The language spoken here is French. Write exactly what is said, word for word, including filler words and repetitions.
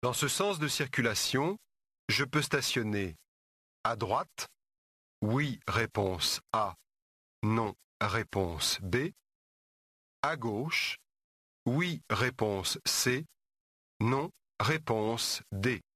Dans ce sens de circulation, je peux stationner à droite. Oui, réponse A. Non, réponse B. À gauche. Oui, réponse C. Non, réponse D.